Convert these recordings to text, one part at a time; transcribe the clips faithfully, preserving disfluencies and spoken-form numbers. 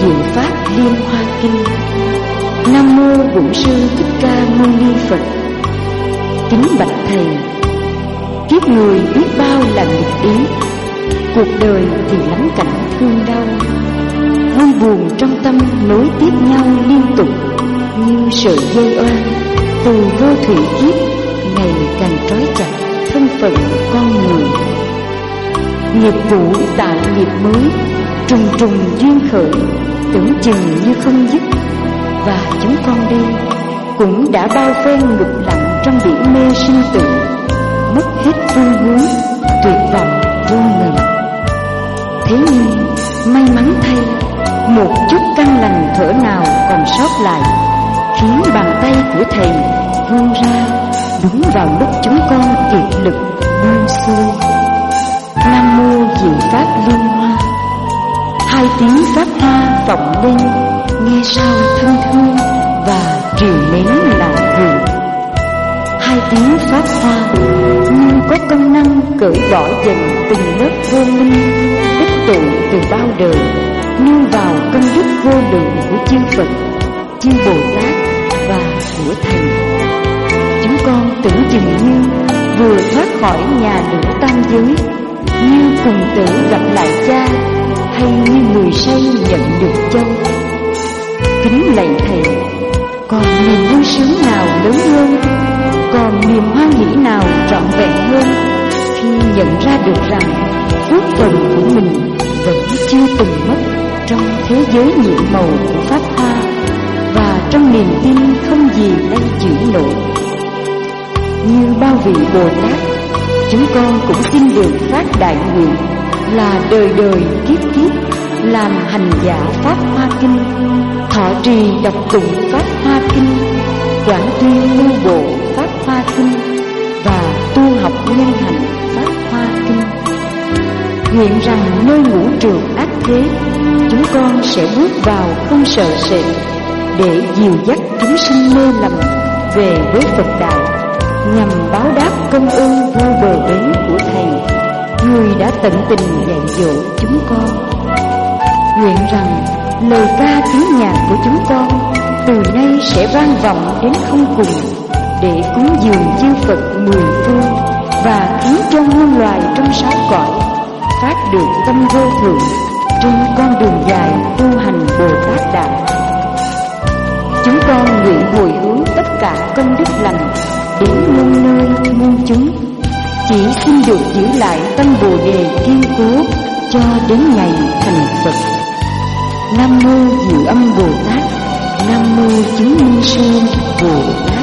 Diệu Pháp Liên Hoa Kinh. Nam mô Bổn Sư Thích Ca Mâu Ni Phật. Kính bạch thầy, kiếp người biết bao là nghịch ý, cuộc đời thì lắm cảnh thương đau, vui buồn trong tâm nối tiếp nhau liên tục như sợi dây oan, từ vô thủy kiếp ngày càng trói chặt thân phận con người. Nghiệp cũ tạo nghiệp mới, trùng trùng duyên khởi, tưởng chừng như không dứt. Và chúng con đây cũng đã bao phen ngục lặng trong biển mê sinh tử, mất hết phương hướng, tuyệt vọng vô ngần. Thế nhưng may mắn thay, một chút căn lành thở nào còn sót lại, khiến bàn tay của thầy vươn ra đúng vào lúc chúng con kiệt lực buông xuôi. Nam mô Diệu Pháp Liên Hoa. Hai tiếng pháp hoa vọng lên, nghe sao thân thương và triều mến là người. Hai tiếng pháp hoa nhưng có công năng cởi bỏ dần từng lớp vô minh tích tụ từ bao đời, nương vào công đức vô lượng của chư Phật, chư Bồ Tát và của thầy. Chúng con tưởng chừng như vừa thoát khỏi nhà lửa tam giới, như cùng tử gặp lại cha, hay như người say nhận được châu. Kính lạy thầy, còn niềm vui sướng nào lớn hơn, còn niềm hoan hỷ nào trọn vẹn hơn, khi nhận ra được rằng phước phần của mình vẫn chưa từng mất trong thế giới nhiệm màu của pháp hoa, và trong niềm tin không gì lay chuyển nổi. Như bao vị Bồ Tát, chúng con cũng xin được phát đại nguyện là đời đời kiếp kiếp làm hành giả Pháp Hoa Kinh, thọ trì đọc tụng Pháp Hoa Kinh, quán tuyên lưu bộ Pháp Hoa Kinh và tu học nhân hành Pháp Hoa Kinh. Nguyện rằng nơi ngũ trường ác thế, chúng con sẽ bước vào không sợ sệt, để dìu dắt chúng sinh mê lầm về với Phật đạo, nhằm báo đáp công ơn vô bờ bến của thầy, người đã tận tình dạy dỗ chúng con. Nguyện rằng lời ca tiếng nhạc của chúng con từ nay sẽ vang vọng đến không cùng, để cúng dường chư Phật mười phương và khiến cho muôn loài trong sáu cõi phát được tâm vô thượng trên con đường dài tu hành Bồ Tát đạo. Chúng con nguyện hồi hướng tất cả công đức lành đến muôn nơi muôn chúng, chỉ xin được giữ lại tâm Bồ đề kiên cố cho đến ngày thành Phật. Nam mô Diệu Âm Bồ Tát. Nam mô Chứng Minh Sơn Bồ Tát.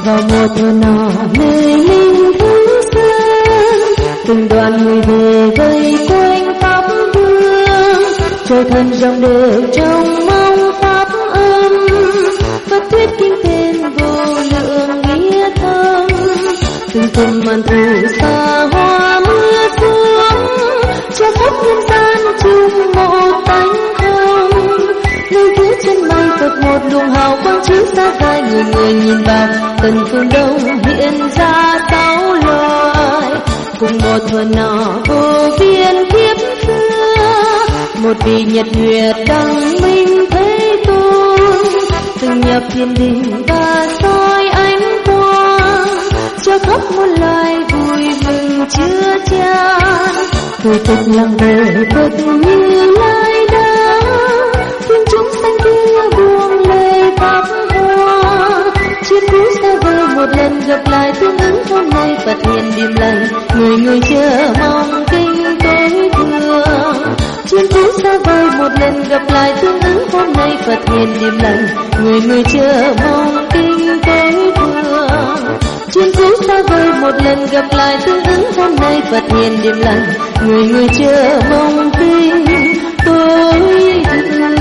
vào một thuở nọ nơi linh thứ sơn, từng đoàn người về vây quanh pháp vương, trời thần dòng đều trong mong pháp âm, Phật thuyết kinh tên vô lượng nghĩa thâm, từng từng màn thù xa hoa mưa xuống, cho khắp nhân gian chung một tánh không. Nơi phía chân mây Phật một luồng hào quang chiếu xa dài, người người nhìn vào tận phương đông hiện ra sáu loài. Cùng một thuở nọ vô biên kiếp xưa, một vị nhật nguyệt đăng minh thế tôn, từng nhập thiên đình và soi ánh quang, cho khắp muôn loài vui mừng chứa chan. Người thực lặng đời Phật như lai đã, thiên chúng sanh kia buông lời pháp hoa, chiếc cú xa vời một lần gặp lại tương ứng. Hôm nay Phật hiện điềm lành, người người chờ mong kinh tối thượng. Chiếc cú xa vời một lần gặp lại tương ứng. Hôm nay Phật hiện điềm lành, người người chờ mong kinh tối thượng. Chiếc cú xa vời một lần gặp lại tương ứng. Hôm nay Phật hiện điềm lành, người người chờ mong kinh tối thượng.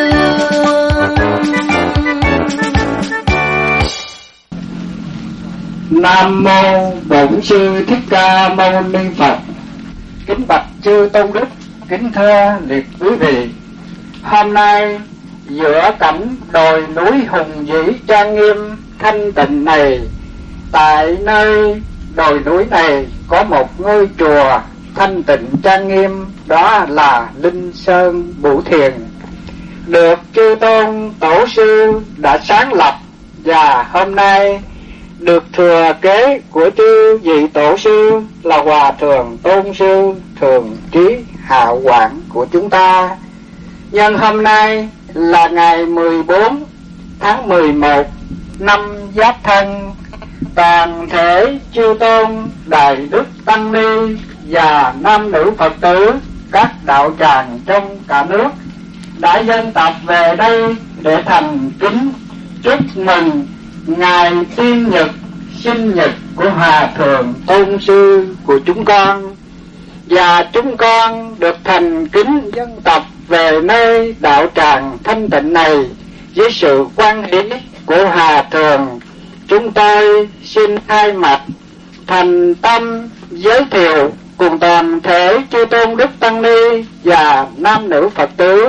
Nam mô Bổn Sư Thích Ca Mâu Ni Phật. Kính bạch chư tôn đức, kính thưa liệt quý vị. Hôm nay giữa cảnh đồi núi hùng vĩ trang nghiêm thanh tịnh này, tại nơi đồi núi này có một ngôi chùa thanh tịnh trang nghiêm, đó là Linh Sơn Bửu Thiền, được chư tôn tổ sư đã sáng lập, và hôm nay được thừa kế của chư vị tổ sư là Hòa Thượng Tôn Sư Thường Trí Hạ Quảng của chúng ta. Nhân hôm nay là ngày mười bốn tháng mười một năm Giáp Thân, toàn thể chư tôn đại đức tăng ni và nam nữ Phật tử các đạo tràng trong cả nước đã dân tập về đây để thành kính chúc mừng ngày tiên nhật sinh nhật của Hòa Thượng Tôn Sư của chúng con, và chúng con được thành kính dân tập về nơi đạo tràng thanh tịnh này với sự quan hỷ của Hòa Thượng. Chúng tôi xin thay mặt thành tâm giới thiệu cùng toàn thể chư tôn đức tăng ni và nam nữ Phật tử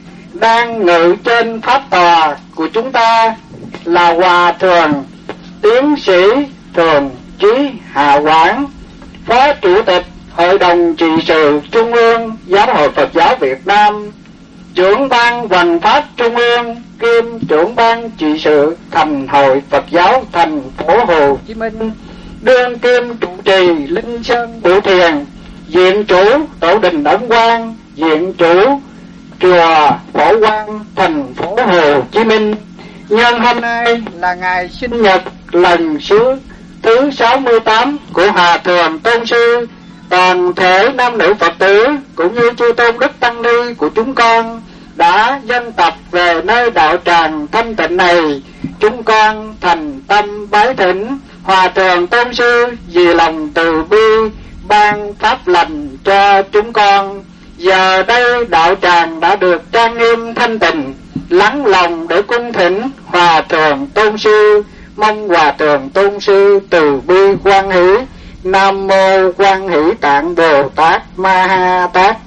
đang ngự trên pháp tòa của chúng ta là Hòa Thượng Tiến sĩ Thường Trí Hạ Quảng, Phó Chủ tịch Hội đồng Trị sự Trung ương Giáo hội Phật giáo Việt Nam, Trưởng ban Hoằng pháp Trung ương kiêm Trưởng ban Trị sự Thành hội Phật giáo thành phố Hồ Chí Minh, đương kiêm trụ trì Linh Sơn Bửu Thiền, viện chủ tổ đình Ấn Quang, viện chủ chùa Phổ Quang thành phố Hồ Chí Minh. Nhân hôm nay là ngày sinh nhật lần thứ thứ sáu mươi tám của Hòa Thượng Tôn Sư, toàn thể nam nữ Phật tử cũng như chư tôn đức tăng ni của chúng con đã dân tập về nơi đạo tràng thanh tịnh này. Chúng con thành tâm bái thỉnh Hòa Thượng Tôn Sư vì lòng từ bi ban pháp lành cho chúng con. Giờ đây đạo tràng đã được trang nghiêm thanh tịnh, lắng lòng để cung thỉnh Hòa Thượng Tôn Sư, mong Hòa Thượng Tôn Sư từ bi quan hỷ. Nam mô Quan Hỷ Tạng Bồ Tát Ma Ha Tát.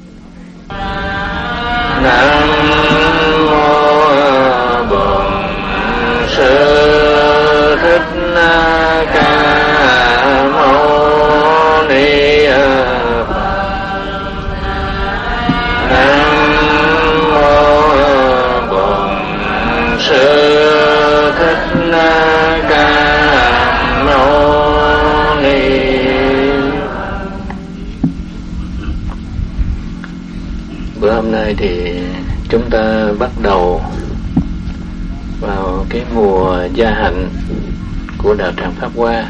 Nam mô Bổn Sư Thích Ca Mâu Ni Phật. Nam mô Bổn Sư Thích Ca Mâu Ni. Bữa hôm nay thì chúng ta bắt đầu vào cái mùa gia hạnh của đạo tràng Pháp Hoa.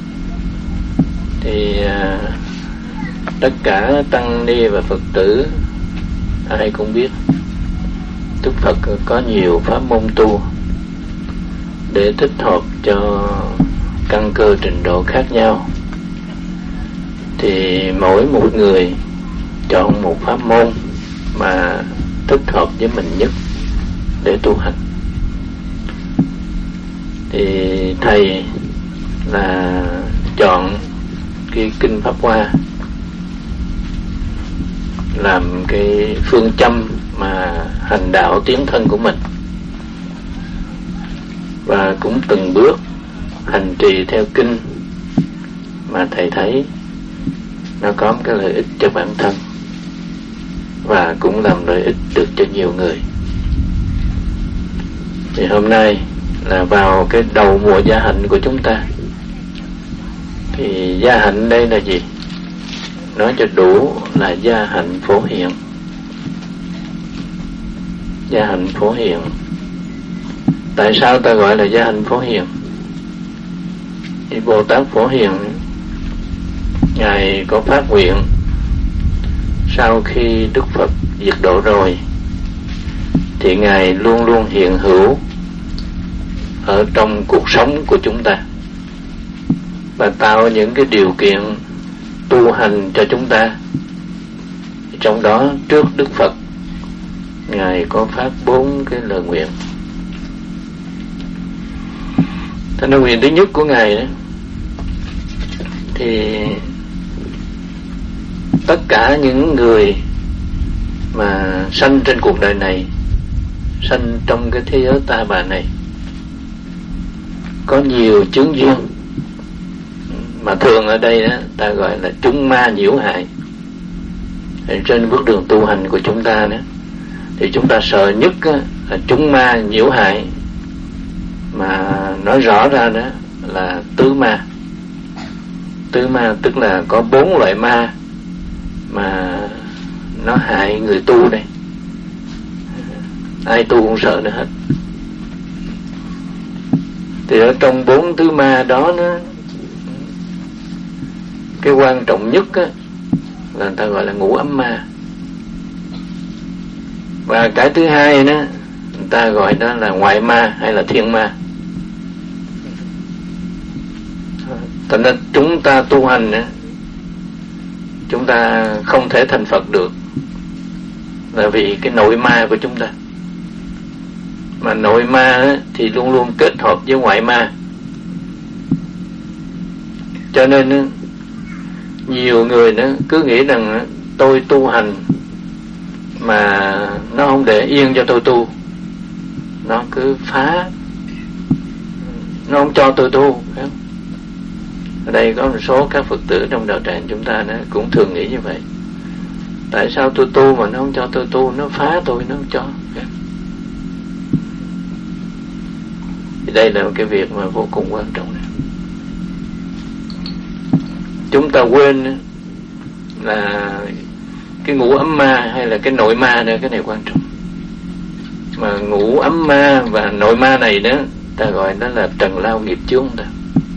Thì à, tất cả tăng ni và Phật tử ai cũng biết Đức Phật có nhiều pháp môn tu để thích hợp cho căn cơ trình độ khác nhau, thì mỗi một người chọn một pháp môn mà thích hợp với mình nhất để tu hành. Thì thầy là chọn cái kinh Pháp Hoa làm cái phương châm mà hành đạo tiến thân của mình, và cũng từng bước hành trì theo kinh mà thầy thấy nó có một cái lợi ích cho bản thân và cũng làm lợi ích được cho nhiều người. Thì hôm nay là vào cái đầu mùa gia hạnh của chúng ta. Thì gia hạnh đây là gì? Nói cho đủ là gia hạnh phổ hiện. Gia hạnh phổ hiện. Tại sao ta gọi là gia hạnh phổ hiện? Thì Bồ Tát Phổ Hiền Ngài có phát nguyện sau khi Đức Phật diệt độ rồi thì Ngài luôn luôn hiện hữu ở trong cuộc sống của chúng ta và tạo những cái điều kiện tu hành cho chúng ta. Trong đó trước Đức Phật Ngài có phát bốn cái lời nguyện. Thế nên nguyện thứ nhất của Ngài đó, thì tất cả những người mà sanh trên cuộc đời này, sanh trong cái thế giới ta bà này, có nhiều chướng duyên mà thường ở đây đó, ta gọi là chúng ma nhiễu hại. Thì trên bước đường tu hành của chúng ta đó, thì chúng ta sợ nhất đó, là chúng ma nhiễu hại, mà nói rõ ra đó là tứ ma. Tứ ma tức là có bốn loại ma mà nó hại người tu đây. Ai tu cũng sợ nó hết. Thì ở trong bốn tứ ma đó, nó cái quan trọng nhất á, là người ta gọi là ngũ ấm ma. Và cái thứ hai đó, người ta gọi đó là ngoại ma hay là thiên ma. Cho nên chúng ta tu hành á, chúng ta không thể thành Phật được là vì cái nội ma của chúng ta. Mà nội ma á, thì luôn luôn kết hợp với ngoại ma. Cho nên á, nhiều người nó cứ nghĩ rằng tôi tu hành mà nó không để yên cho tôi tu, nó cứ phá, nó không cho tôi tu. Ở đây có một số các Phật tử trong đạo tràng chúng ta nó cũng thường nghĩ như vậy. Tại sao tôi tu mà nó không cho tôi tu, nó phá tôi, nó không cho. Thì đây là một cái việc mà vô cùng quan trọng. Chúng ta quên là cái ngũ ấm ma hay là cái nội ma nữa, cái này quan trọng. Mà ngũ ấm ma và nội ma này đó, ta gọi đó là trần lao nghiệp chướng ta.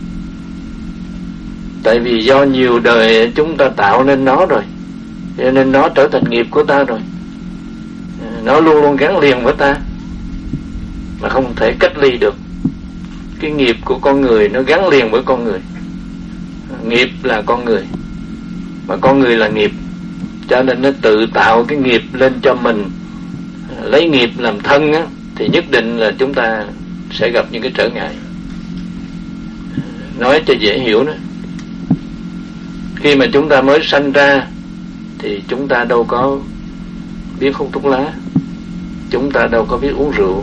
Tại vì do nhiều đời chúng ta tạo nên nó rồi, cho nên nó trở thành nghiệp của ta rồi. Nó luôn luôn gắn liền với ta mà không thể cách ly được. Cái nghiệp của con người nó gắn liền với con người. Nghiệp là con người, mà con người là nghiệp, cho nên nó tự tạo cái nghiệp lên cho mình. Lấy nghiệp làm thân á, thì nhất định là chúng ta sẽ gặp những cái trở ngại. Nói cho dễ hiểu đó, khi mà chúng ta mới sanh ra thì chúng ta đâu có biết hút thuốc lá, chúng ta đâu có biết uống rượu,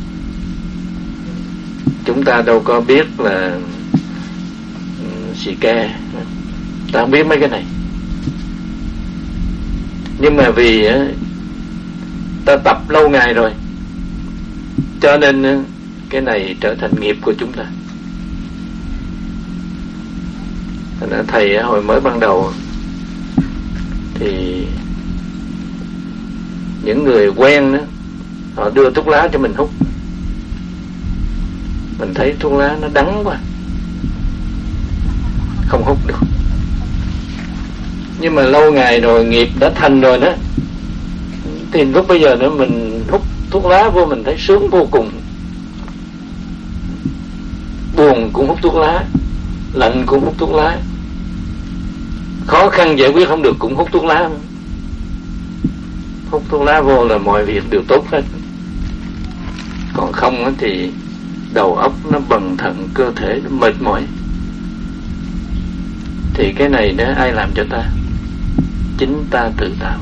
chúng ta đâu có biết là xì ke, ta không biết mấy cái này. Nhưng mà vì ta tập lâu ngày rồi, cho nên cái này trở thành nghiệp của chúng ta. Thầy hồi mới ban đầu thì những người quen đó, họ đưa thuốc lá cho mình hút, mình thấy thuốc lá nó đắng quá, không hút được. Nhưng mà lâu ngày rồi, nghiệp đã thành rồi đó, thì lúc bây giờ nữa mình hút thuốc lá vô, mình thấy sướng vô cùng. Buồn cũng hút thuốc lá, lạnh cũng hút thuốc lá, khó khăn giải quyết không được cũng hút thuốc lá. Hút thuốc lá vô là mọi việc đều tốt hết. Còn không thì đầu óc nó bần thần, cơ thể nó mệt mỏi. Thì cái này đó ai làm cho ta? Chính ta tự tạo.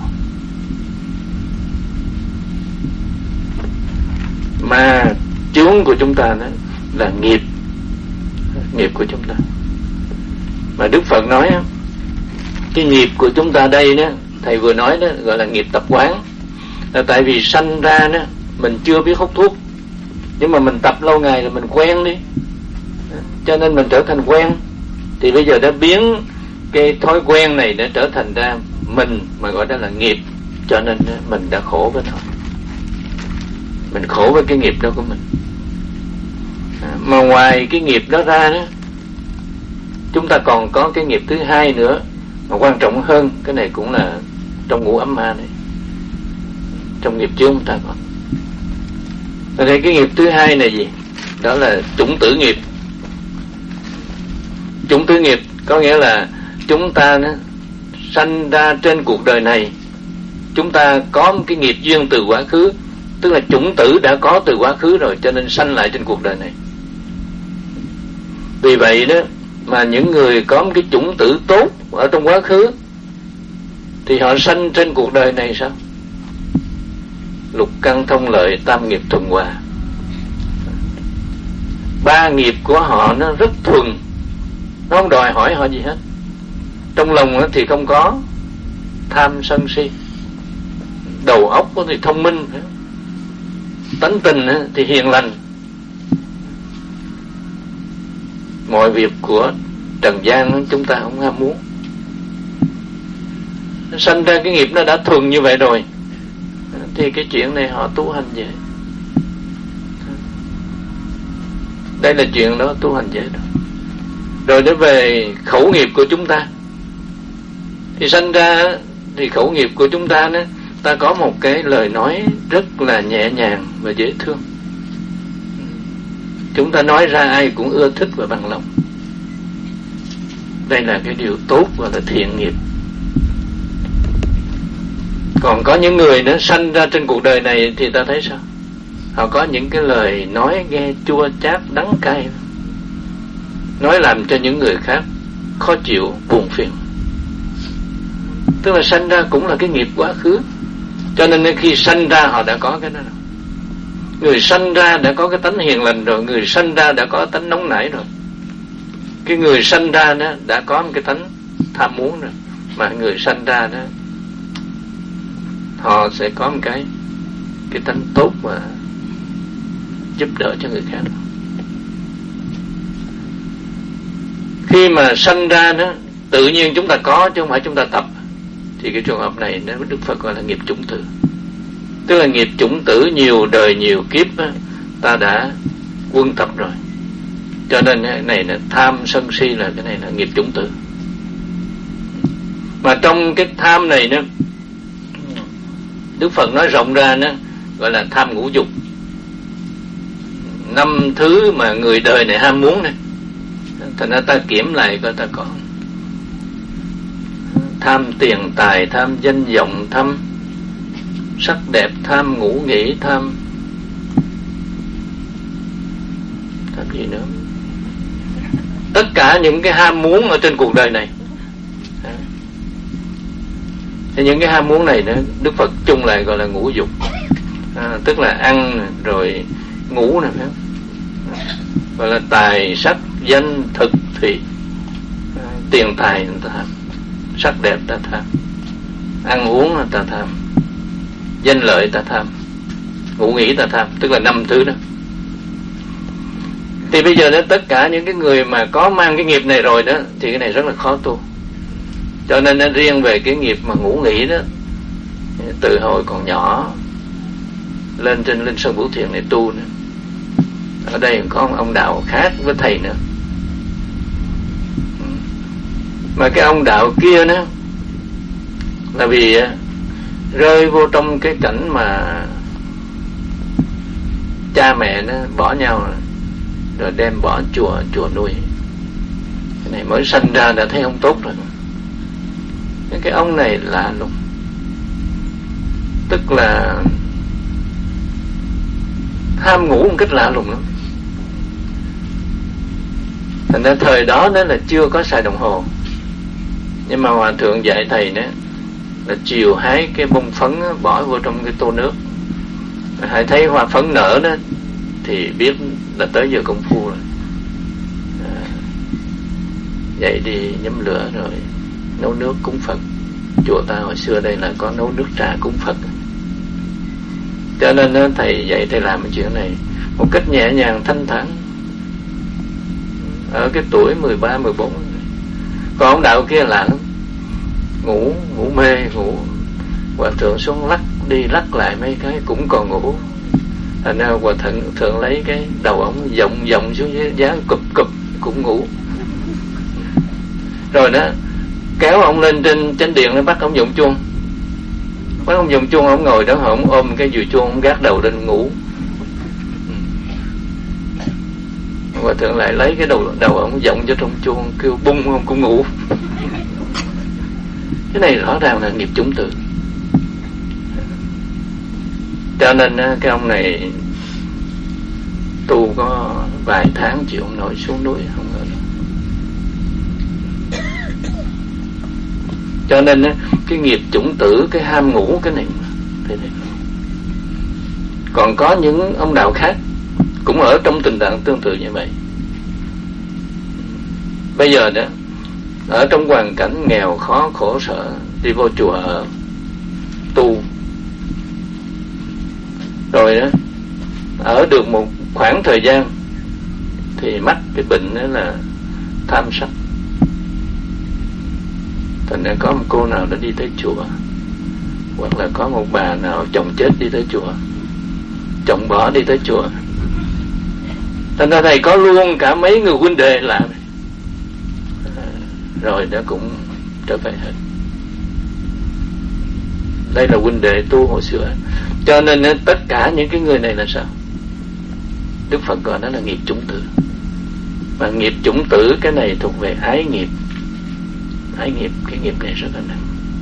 Mà chướng của chúng ta đó là nghiệp, nghiệp của chúng ta. Mà Đức Phật nói cái nghiệp của chúng ta đây đó, thầy vừa nói đó gọi là nghiệp tập quán. Là tại vì sanh ra đó mình chưa biết hút thuốc, nhưng mà mình tập lâu ngày là mình quen đi, cho nên mình trở thành quen. Thì bây giờ đã biến cái thói quen này để trở thành ra mình, mà gọi đó là nghiệp. Cho nên mình đã khổ với nó, mình khổ với cái nghiệp đó của mình. À, mà ngoài cái nghiệp đó ra đó, chúng ta còn có cái nghiệp thứ hai nữa, mà quan trọng hơn. Cái này cũng là trong ngũ ấm ma này, trong nghiệp chướng chúng ta có. Ở đây cái nghiệp thứ hai là gì? Đó là chủng tử nghiệp. Chủng tử nghiệp có nghĩa là chúng ta đó, sanh ra trên cuộc đời này, chúng ta có một cái nghiệp duyên từ quá khứ, tức là chủng tử đã có từ quá khứ rồi, cho nên sanh lại trên cuộc đời này. Vì vậy đó mà những người có một cái chủng tử tốt ở trong quá khứ thì họ sanh trên cuộc đời này sao? Lục căn thông lợi, tam nghiệp thuần hòa. Ba nghiệp của họ nó rất thuần, nó không đòi hỏi họ gì hết. Trong lòng thì không có tham sân si, đầu óc thì thông minh, tánh tình thì hiền lành. Mọi việc của trần gian chúng ta không ham muốn. Sanh ra cái nghiệp nó đã thuần như vậy rồi, thì cái chuyện này họ tu hành dễ. Đây là chuyện đó, tu hành dễ đó. Rồi đến về khẩu nghiệp của chúng ta, thì sanh ra thì khẩu nghiệp của chúng ta đó, ta có một cái lời nói rất là nhẹ nhàng và dễ thương. Chúng ta nói ra ai cũng ưa thích và bằng lòng. Đây là cái điều tốt, gọi là thiện nghiệp. Còn có những người nó sanh ra trên cuộc đời này thì ta thấy sao? Họ có những cái lời nói nghe chua chát đắng cay, nói làm cho những người khác khó chịu, buồn phiền. Tức là sanh ra cũng là cái nghiệp quá khứ. Cho nên khi sanh ra họ đã có cái đó rồi. Người sanh ra đã có cái tánh hiền lành rồi, người sanh ra đã có tánh nóng nảy rồi. Cái người sanh ra đó đã có một cái tánh tham muốn rồi, mà người sanh ra đó họ sẽ có một cái cái tánh tốt mà giúp đỡ cho người khác. Khi mà sanh ra đó tự nhiên chúng ta có chứ không phải chúng ta tập, thì cái trường hợp này nếu Đức Phật gọi là nghiệp chủng tử. Tức là nghiệp chủng tử nhiều đời nhiều kiếp đó, ta đã quân tập rồi. Cho nên cái này là tham sân si, là cái này là nghiệp chủng tử. Mà trong cái tham này đó, Đức Phật nói rộng ra đó, gọi là tham ngũ dục. Năm thứ mà người đời này ham muốn này. Thành ra ta kiểm lại coi ta có tham tiền tài, tham danh vọng, tham sắc đẹp, tham ngủ nghỉ, tham tham gì nữa. Tất cả những cái ham muốn ở trên cuộc đời này. Thì những cái ham muốn này nữa, Đức Phật chung lại gọi là ngũ dục. À, tức là ăn rồi ngủ nè, gọi là tài sắc danh thực thùy. À, tiền tài người ta tham, sắc đẹp ta tham, ăn uống người ta tham, danh lợi ta tham, ngủ nghỉ ta tham, tức là năm thứ đó. Thì bây giờ đó, tất cả những cái người mà có mang cái nghiệp này rồi đó, thì cái này rất là khó tu. Cho nên nó riêng về cái nghiệp mà ngủ nghỉ đó, từ hồi còn nhỏ lên trên Linh Sơn Vũ Thiện này tu nữa. Ở đây có một ông đạo khác với thầy nữa. Mà cái ông đạo kia đó là vì rơi vô trong cái cảnh mà cha mẹ nó bỏ nhau rồi, rồi đem bỏ chùa chùa nuôi. Cái này mới sanh ra đã thấy không tốt rồi. Cái ông này lạ lùng, tức là ham ngủ một cách lạ lùng lắm. Thành ra thời đó đó là chưa có xài đồng hồ, nhưng mà hòa thượng dạy thầy đó là chiều hái cái bông phấn đó, bỏ vô trong cái tô nước, hãy thấy hoa phấn nở đó thì biết là tới giờ công phu rồi. À, dậy đi nhóm lửa rồi nấu nước cúng Phật. Chùa ta hồi xưa đây là có nấu nước trà cúng Phật, cho nên đó, thầy dạy thầy làm cái chuyện này một cách nhẹ nhàng thanh thản ở cái tuổi mười ba mười bốn. Còn ông đạo kia lạ lắm, ngủ ngủ mê ngủ, hòa thượng xuống lắc đi lắc lại mấy cái cũng còn ngủ. Thành ra hòa thượng thường lấy cái đầu ống vọng vọng xuống dưới giá cụp cụp cũng ngủ. Rồi đó kéo ông lên trên chánh điện, nó bắt ông vọng chuông, bắt ông vọng chuông, ông ngồi đó ông ôm cái dùi chuông, ông gác đầu lên ngủ. Hòa thượng lại lấy cái đầu đầu ông vọng cho trong chuông, kêu bung ông cũng ngủ. Cái này rõ ràng là nghiệp chủng tử. Cho nên cái ông này tu có vài tháng chịu không nổi, xuống núi không ở đâu. Cho nên cái nghiệp chủng tử, cái ham ngủ cái này thế này. Còn có những ông đạo khác cũng ở trong tình trạng tương tự như vậy. Bây giờ đó ở trong hoàn cảnh nghèo khó khổ sở, đi vô chùa ở tu, rồi đó ở được một khoảng thời gian thì mắc cái bệnh đó là tham sắc. Thành ra có một cô nào đã đi tới chùa, hoặc là có một bà nào chồng chết đi tới chùa, chồng bỏ đi tới chùa. Thành ra thầy có luôn cả mấy người huynh đệ làm, rồi đã cũng trở về hết. Đây là huynh đệ tu hồi xưa. Cho nên tất cả những cái người này là sao? Đức Phật gọi đó là nghiệp chủng tử. Mà nghiệp chủng tử cái này thuộc về ái nghiệp. Ái nghiệp, cái nghiệp này rất là nặng.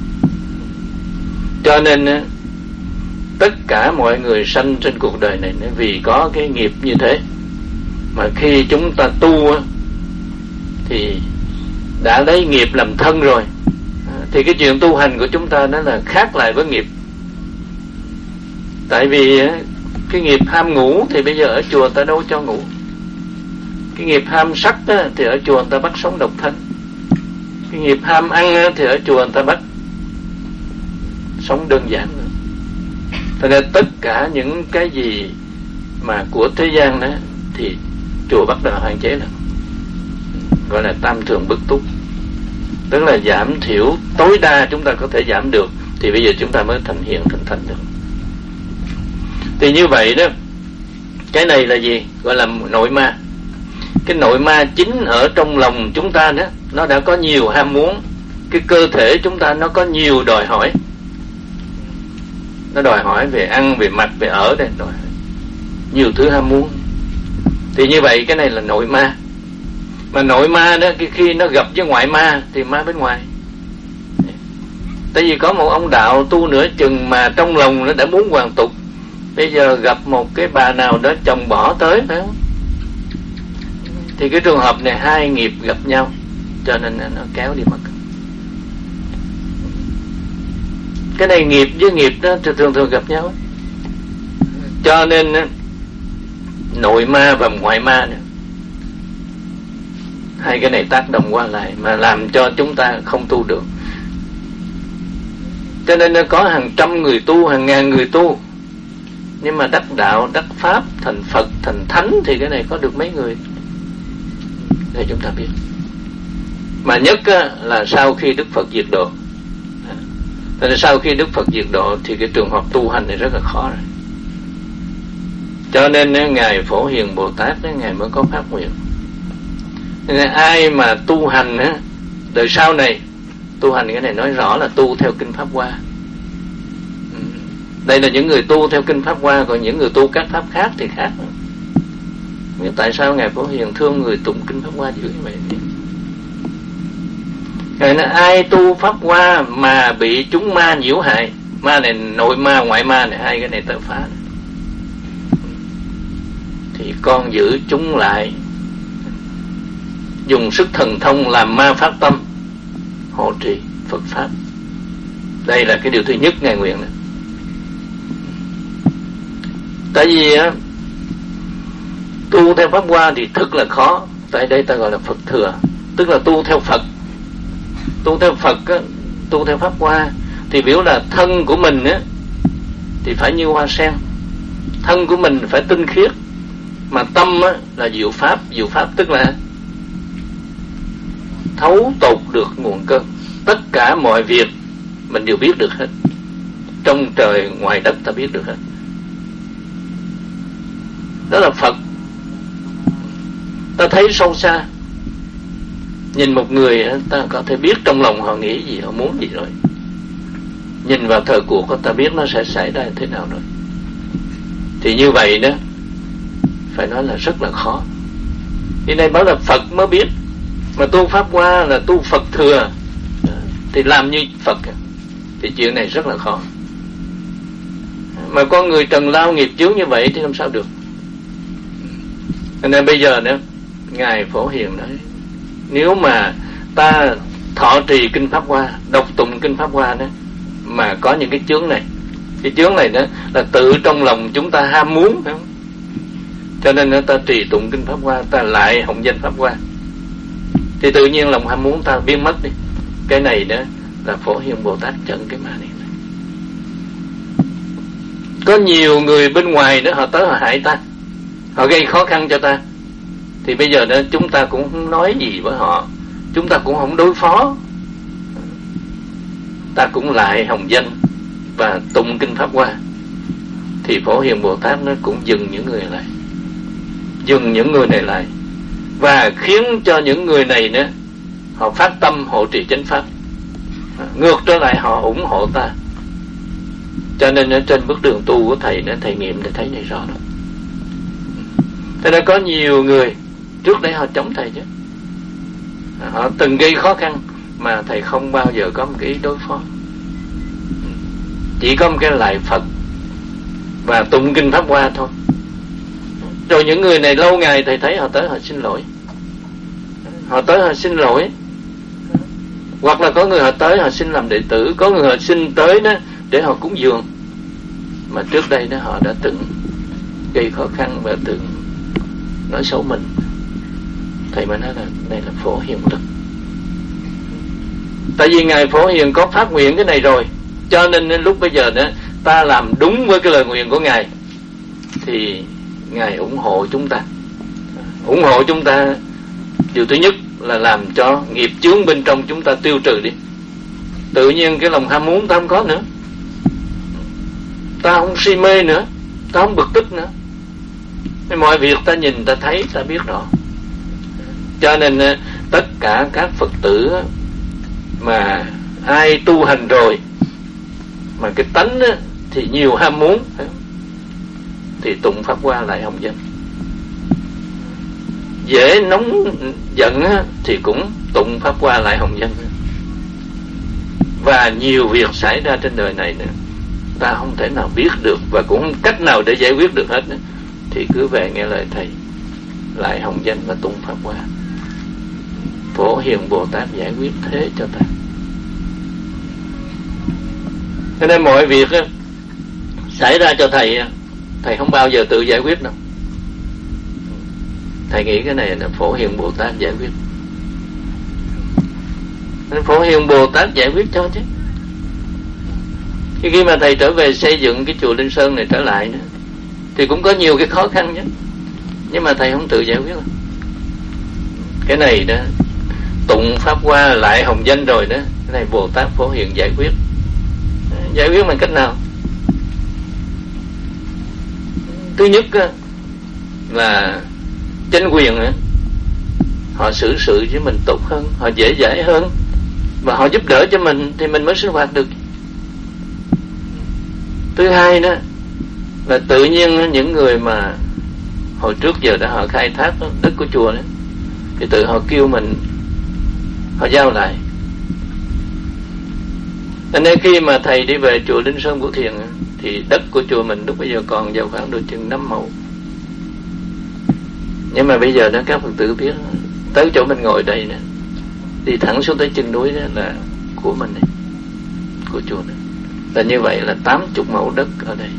Cho nên tất cả mọi người sanh trên cuộc đời này vì có cái nghiệp như thế, mà khi chúng ta tu thì đã lấy nghiệp làm thân rồi, thì cái chuyện tu hành của chúng ta nó là khác lại với nghiệp. Tại vì cái nghiệp ham ngủ thì bây giờ ở chùa ta đâu cho ngủ. Cái nghiệp ham sắc thì ở chùa người ta bắt sống độc thân. Cái nghiệp ham ăn thì ở chùa người ta bắt sống đơn giản nữa. Cho nên tất cả những cái gì mà của thế gian đó thì chùa bắt đầu hạn chế lắm, gọi là tam thường bức túc, tức là giảm thiểu tối đa chúng ta có thể giảm được, thì bây giờ chúng ta mới thành hiện thành thành được. Thì như vậy đó, cái này là gì? Gọi là nội ma. Cái nội ma chính ở trong lòng chúng ta đó, nó đã có nhiều ham muốn. Cái cơ thể chúng ta nó có nhiều đòi hỏi, nó đòi hỏi về ăn, về mặc, về ở đây, đòi hỏi nhiều thứ ham muốn. Thì như vậy cái này là nội ma. Mà nội ma đó khi nó gặp với ngoại ma thì ma bên ngoài. Tại vì có một ông đạo tu nửa chừng mà trong lòng nó đã muốn hoàn tục, bây giờ gặp một cái bà nào đó chồng bỏ tới đó, thì cái trường hợp này hai nghiệp gặp nhau, cho nên nó kéo đi mất. Cái này nghiệp với nghiệp đó thì thường thường gặp nhau. Cho nên nội ma và ngoại ma nữa, hai cái này tác động qua lại mà làm cho chúng ta không tu được. Cho nên nó có hàng trăm người tu, hàng ngàn người tu, nhưng mà đắc đạo, đắc pháp, thành Phật, thành Thánh thì cái này có được mấy người để chúng ta biết. Mà nhất là sau khi Đức Phật diệt độ. Cho nên sau khi Đức Phật diệt độ thì cái trường hợp tu hành này rất là khó rồi. Cho nên Ngài Phổ Hiền Bồ Tát Ngài mới có phát nguyện. Nên ai mà tu hành á, đời sau này tu hành, cái này nói rõ là tu theo kinh Pháp Hoa. Đây là những người tu theo kinh Pháp Hoa, còn những người tu các pháp khác thì khác. Nhưng tại sao Ngài Phổ Hiền thương người tụng kinh Pháp Hoa dữ như vậy? Rồi nó ai tu pháp hoa mà bị chúng ma nhiễu hại, ma này nội ma ngoại ma này, hai cái này ta phá, thì con giữ chúng lại, dùng sức thần thông làm ma phát tâm, hộ trì Phật pháp. Đây là cái điều thứ nhất Ngài nguyện đó. Tại vì á, tu theo pháp hoa thì thực là khó. Tại đây ta gọi là Phật thừa, tức là tu theo Phật. Tu theo Phật á, tu theo pháp hoa thì biểu là thân của mình á thì phải như hoa sen, thân của mình phải tinh khiết, mà tâm á là diệu pháp. Diệu pháp tức là thấu tột được nguồn cơn, tất cả mọi việc mình đều biết được hết, trong trời ngoài đất ta biết được hết. Đó là Phật. Ta thấy sâu xa, nhìn một người ta có thể biết trong lòng họ nghĩ gì, họ muốn gì rồi. Nhìn vào thời cuộc của ta biết nó sẽ xảy ra thế nào rồi. Thì như vậy đó, phải nói là rất là khó. Thì này bảo là Phật mới biết, mà tu pháp hoa là tu Phật thừa, thì làm như Phật, thì chuyện này rất là khó. Mà con người trần lao nghiệp chướng như vậy thì làm sao được. Nên bây giờ nữa, Ngài Phổ Hiền nói, nếu mà ta thọ trì kinh pháp hoa, đọc tụng kinh pháp hoa đó, mà có những cái chướng này, cái chướng này đó là tự trong lòng chúng ta ham muốn, phải không? Cho nên đó, ta trì tụng kinh pháp hoa, ta lại hồng danh pháp hoa, thì tự nhiên lòng ham muốn ta biến mất đi. Cái này đó là Phổ Hiền Bồ Tát trận cái ma này. Có nhiều người bên ngoài đó họ tới họ hại ta, họ gây khó khăn cho ta, thì bây giờ đó chúng ta cũng không nói gì với họ, chúng ta cũng không đối phó, ta cũng lại hồng danh và tụng kinh pháp hoa. Thì Phổ Hiền Bồ Tát nó cũng dừng những người lại, dừng những người này lại, và khiến cho những người này nữa họ phát tâm hộ trì chánh pháp, ngược trở lại họ ủng hộ ta. Cho nên ở trên bước đường tu của thầy nó thầy nghiệm để thấy này rõ rồi. Thế nên có nhiều người trước đây họ chống thầy chứ, họ từng gây khó khăn mà thầy không bao giờ có một cái ý đối phó, chỉ có một cái lại Phật và tụng kinh pháp hoa thôi. Rồi những người này lâu ngày thầy thấy họ tới họ xin lỗi, họ tới họ xin lỗi, hoặc là có người họ tới họ xin làm đệ tử, có người họ xin tới đó để họ cúng dường, mà trước đây đó họ đã từng gây khó khăn và từng nói xấu mình. Thầy mới nói là đây là Phổ Hiền lực. Tại vì Ngài Phổ Hiền có phát nguyện cái này rồi, cho nên đến lúc bây giờ đó ta làm đúng với cái lời nguyện của Ngài, thì Ngài ủng hộ chúng ta. Ủng hộ chúng ta, điều thứ nhất là làm cho nghiệp chướng bên trong chúng ta tiêu trừ đi. Tự nhiên cái lòng ham muốn ta không có nữa, ta không si mê nữa, ta không bực tức nữa. Mọi việc ta nhìn, ta thấy, ta biết rõ. Cho nên tất cả các Phật tử mà ai tu hành rồi mà cái tánh thì nhiều ham muốn, thì tụng pháp hoa lại hồng danh. Dễ nóng giận thì cũng tụng pháp hoa lại hồng danh. Và nhiều việc xảy ra trên đời này nữa, ta không thể nào biết được và cũng không cách nào để giải quyết được hết nữa. Thì cứ về nghe lời thầy, lại hồng danh và tụng pháp hoa. Phổ Hiền Bồ Tát giải quyết thế cho ta. Cho nên mọi việc á, xảy ra cho thầy, thầy không bao giờ tự giải quyết đâu. Thầy nghĩ cái này là Phổ Hiền Bồ Tát giải quyết. Nên Phổ Hiền Bồ Tát giải quyết cho chứ. Khi mà thầy trở về xây dựng cái chùa Linh Sơn này trở lại nữa, thì cũng có nhiều cái khó khăn chứ, nhưng mà thầy không tự giải quyết đâu. Cái này đó tụng pháp hoa lại hồng danh rồi đó, cái này Bồ Tát Phổ Hiền giải quyết. Giải quyết bằng cách nào? Thứ nhất là chính quyền họ xử sự với mình tốt hơn, họ dễ dãi hơn, và họ giúp đỡ cho mình thì mình mới sinh hoạt được. Thứ hai đó là tự nhiên những người mà hồi trước giờ đã họ khai thác đất của chùa đó, thì tự họ kêu mình, họ giao lại, Nên khi mà thầy đi về chùa Linh Sơn Vũ Thiền thì đất của chùa mình lúc bây giờ còn vào khoảng được chừng năm mẫu. Nhưng mà bây giờ đó các Phật tử biết, tới chỗ mình ngồi đây nè, đi thẳng xuống tới chân núi đó là của mình này, của chùa này. Là như vậy là tám chục mẫu đất ở đây.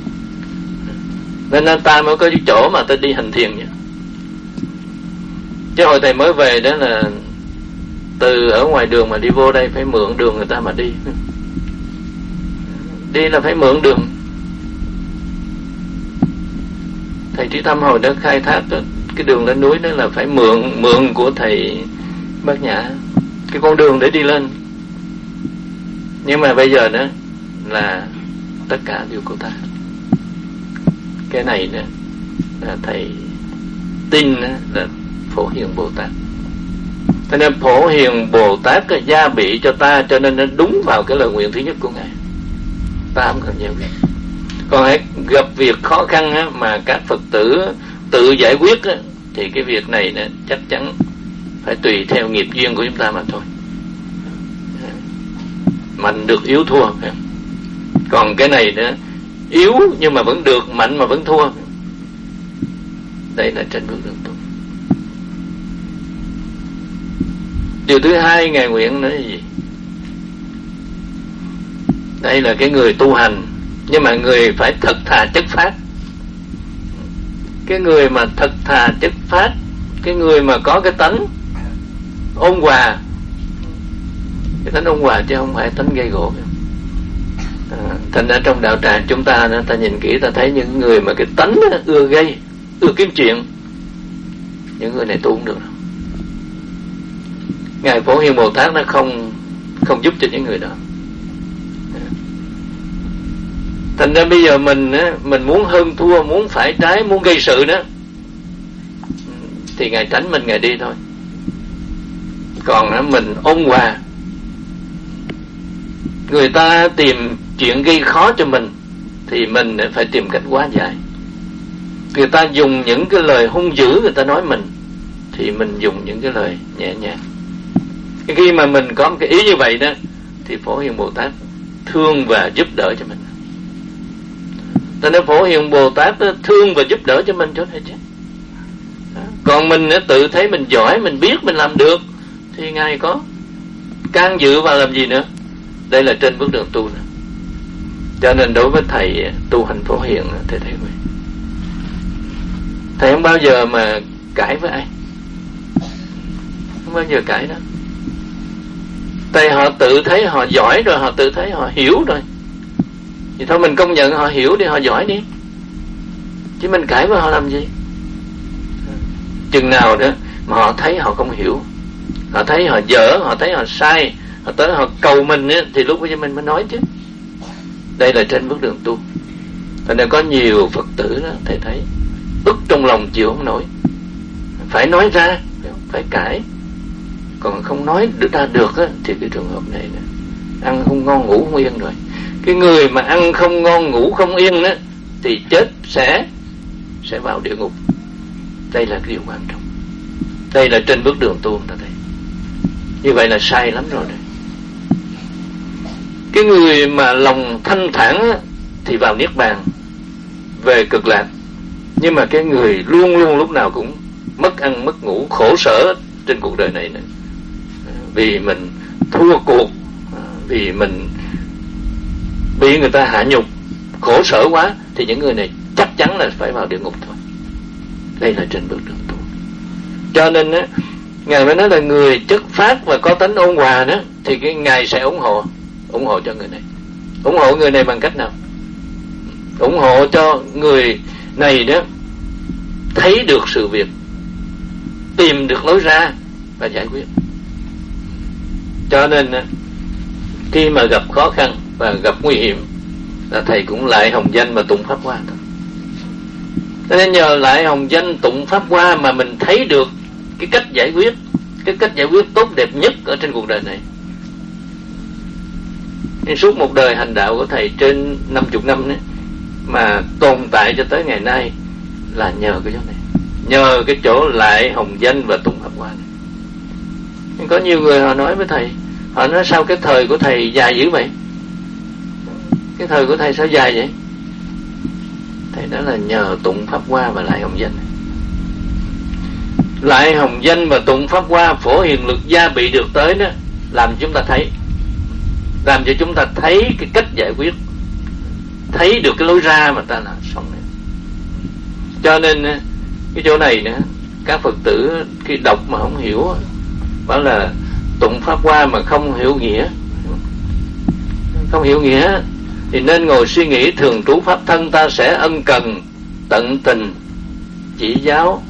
Nên ta mới có cái chỗ mà ta đi hành thiền nhỉ. Chứ hồi thầy mới về đó là từ ở ngoài đường mà đi vô đây phải mượn đường người ta mà đi. Đi là phải mượn đường. Thầy Trí Tâm hồi đó khai thác cái đường lên núi đó là phải mượn mượn của thầy Bát Nhã cái con đường để đi lên. Nhưng mà bây giờ đó là tất cả đều của ta. Cái này đó là thầy tin đó là Phổ Hiền Bồ Tát. Cho nên Phổ Hiền Bồ Tát cái gia bị cho ta, cho nên nó đúng vào cái lời nguyện thứ nhất của Ngài. Ta không cần nhiều việc. Còn hãy gặp việc khó khăn á, mà các Phật tử tự giải quyết á, thì cái việc này nè chắc chắn phải tùy theo nghiệp duyên của chúng ta mà thôi. Mạnh được yếu thua. Còn cái này nữa, yếu nhưng mà vẫn được, mạnh mà vẫn thua. Đây là trên bước đường tu. Điều thứ hai Ngài nguyện nói gì? Đây là cái người tu hành, nhưng mà người phải thật thà chất phát. Cái người mà thật thà chất phát, cái người mà có cái tánh ôn hòa, cái tánh ôn hòa chứ không phải tánh gây gổ. À, thành ra trong đạo tràng chúng ta đó, ta nhìn kỹ ta thấy những người mà cái tánh đó, ưa gây, ưa kiếm chuyện, những người này tu không được đâu. Ngài Phổ Hiền Bồ Tát nó không không giúp cho những người đó. Thành ra bây giờ mình á, mình muốn hơn thua, muốn phải trái, muốn gây sự đó, thì Ngài tránh mình Ngài đi thôi. Còn á, mình ôn hòa, người ta tìm chuyện gây khó cho mình thì mình phải tìm cách hóa giải. Người ta dùng những cái lời hung dữ người ta nói mình thì mình dùng những cái lời nhẹ nhàng. Khi mà mình có một cái ý như vậy đó thì Phổ Hiền Bồ Tát thương và giúp đỡ cho mình. Cho nên Phổ Hiền Bồ Tát thương và giúp đỡ cho mình chỗ này chứ. Còn mình tự thấy mình giỏi, mình biết mình làm được thì Ngài có can dự vào làm gì nữa. Đây là trên bước đường tu nữa. Cho nên đối với thầy tu hành Phổ Hiền, thầy thấy vậy. Thầy không bao giờ mà cãi với ai, không bao giờ cãi đó. Tại họ tự thấy họ giỏi rồi, họ tự thấy họ hiểu rồi, thì thôi mình công nhận họ hiểu đi, họ giỏi đi, chứ mình cãi với họ làm gì. Chừng nào đó mà họ thấy họ không hiểu, họ thấy họ dở, họ thấy họ sai, họ tới họ cầu mình ấy, thì lúc bây giờ mình mới nói chứ. Đây là trên bước đường tu. Thành ra có nhiều Phật tử đó, thầy thấy ức trong lòng chịu không nổi, phải nói ra, phải cãi. Còn không nói được ra được á, thì cái trường hợp này nè, ăn không ngon ngủ không yên rồi. Cái người mà ăn không ngon ngủ không yên á, thì chết sẽ sẽ vào địa ngục. Đây là cái điều quan trọng. Đây là trên bước đường tu ta thấy. Như vậy là sai lắm rồi đấy. Cái người mà lòng thanh thản á, thì vào niết bàn, về cực lạc. Nhưng mà cái người luôn luôn lúc nào cũng mất ăn mất ngủ, khổ sở trên cuộc đời này này, vì mình thua cuộc, vì mình bị người ta hạ nhục, khổ sở quá, thì những người này chắc chắn là phải vào địa ngục thôi. Đây là trên bước đường tu. Cho nên á, Ngài mới nói là người chất phát và có tánh ôn hòa đó, thì cái Ngài sẽ ủng hộ ủng hộ cho người này. Ủng hộ người này bằng cách nào? Ủng hộ cho người này đó thấy được sự việc, tìm được lối ra và giải quyết. Cho nên khi mà gặp khó khăn và gặp nguy hiểm là thầy cũng lại hồng danh và tụng pháp hoa thôi. Cho nên nhờ lại hồng danh tụng pháp hoa mà mình thấy được cái cách giải quyết, cái cách giải quyết tốt đẹp nhất ở trên cuộc đời này. Nên suốt một đời hành đạo của thầy trên năm mươi năm đấy, mà tồn tại cho tới ngày nay là nhờ cái chỗ này, nhờ cái chỗ lại hồng danh và tụng pháp hoa này. Có nhiều người họ nói với thầy, họ nói sao cái thời của thầy dài dữ vậy? Cái thời của thầy sao dài vậy? Thầy nói là nhờ tụng pháp hoa và lại hồng danh. Lại hồng danh và tụng pháp hoa, phổ hiền lực gia bị được tới đó, làm chúng ta thấy, làm cho chúng ta thấy cái cách giải quyết, thấy được cái lối ra mà ta là sống này. Cho nên cái chỗ này nữa, các Phật tử khi đọc mà không hiểu, bảo là tụng pháp hoa mà không hiểu nghĩa, không hiểu nghĩa thì nên ngồi suy nghĩ thường trú pháp thân, ta sẽ ân cần tận tình chỉ giáo.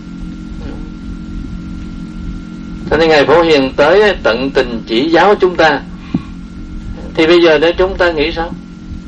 Cho nên Ngài Phổ Hiền tới tận tình chỉ giáo chúng ta. Thì bây giờ để chúng ta nghĩ sao?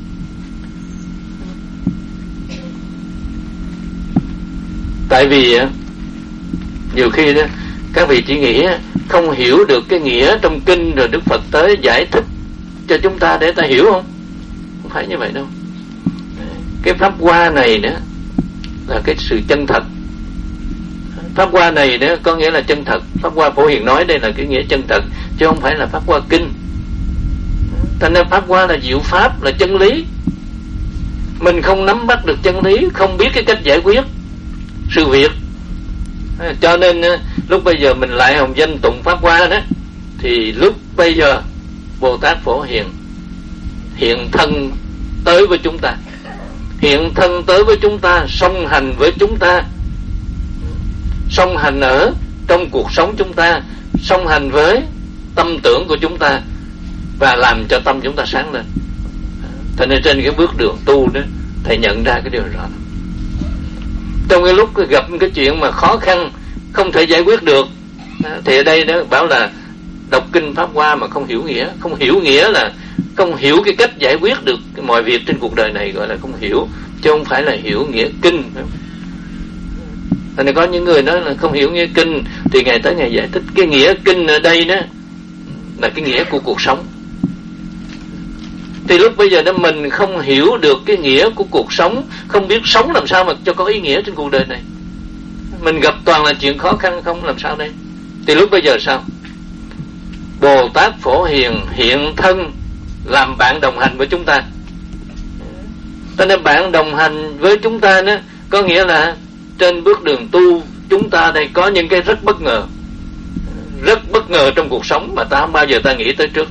Tại vì nhiều khi đó các vị chỉ nghĩ không hiểu được cái nghĩa trong kinh, rồi Đức Phật tới giải thích cho chúng ta để ta hiểu, không? Không phải như vậy đâu. Cái pháp hoa này nữa là cái sự chân thật. Pháp hoa này nữa có nghĩa là chân thật. Pháp hoa Phổ Hiền nói đây là cái nghĩa chân thật, chứ không phải là pháp hoa kinh. Thành ra pháp hoa là diệu pháp, là chân lý. Mình không nắm bắt được chân lý, không biết cái cách giải quyết sự việc, cho nên lúc bây giờ mình lại hồng danh tụng pháp hoa đó, thì lúc bây giờ Bồ Tát Phổ Hiền hiện thân tới với chúng ta, hiện thân tới với chúng ta, song hành với chúng ta, song hành ở trong cuộc sống chúng ta, song hành với tâm tưởng của chúng ta, và làm cho tâm chúng ta sáng lên. Thế nên trên cái bước đường tu đó, thầy nhận ra cái điều rõ. Trong cái lúc gặp cái chuyện mà khó khăn không thể giải quyết được, thì ở đây đó bảo là đọc kinh pháp hoa mà không hiểu nghĩa. Không hiểu nghĩa là không hiểu cái cách giải quyết được mọi việc trên cuộc đời này, gọi là không hiểu, chứ không phải là hiểu nghĩa kinh. Thành ra có những người nói là không hiểu nghĩa kinh, thì Ngài tới Ngài giải thích cái nghĩa kinh ở đây đó là cái nghĩa của cuộc sống. Thì lúc bây giờ đó mình không hiểu được cái nghĩa của cuộc sống, không biết sống làm sao mà cho có ý nghĩa trên cuộc đời này, mình gặp toàn là chuyện khó khăn, không làm sao đây. Thì lúc bây giờ sao? Bồ Tát Phổ Hiền hiện thân làm bạn đồng hành với chúng ta. Cho nên bạn đồng hành với chúng ta đó, có nghĩa là trên bước đường tu chúng ta đây có những cái rất bất ngờ, rất bất ngờ trong cuộc sống mà ta không bao giờ ta nghĩ tới trước.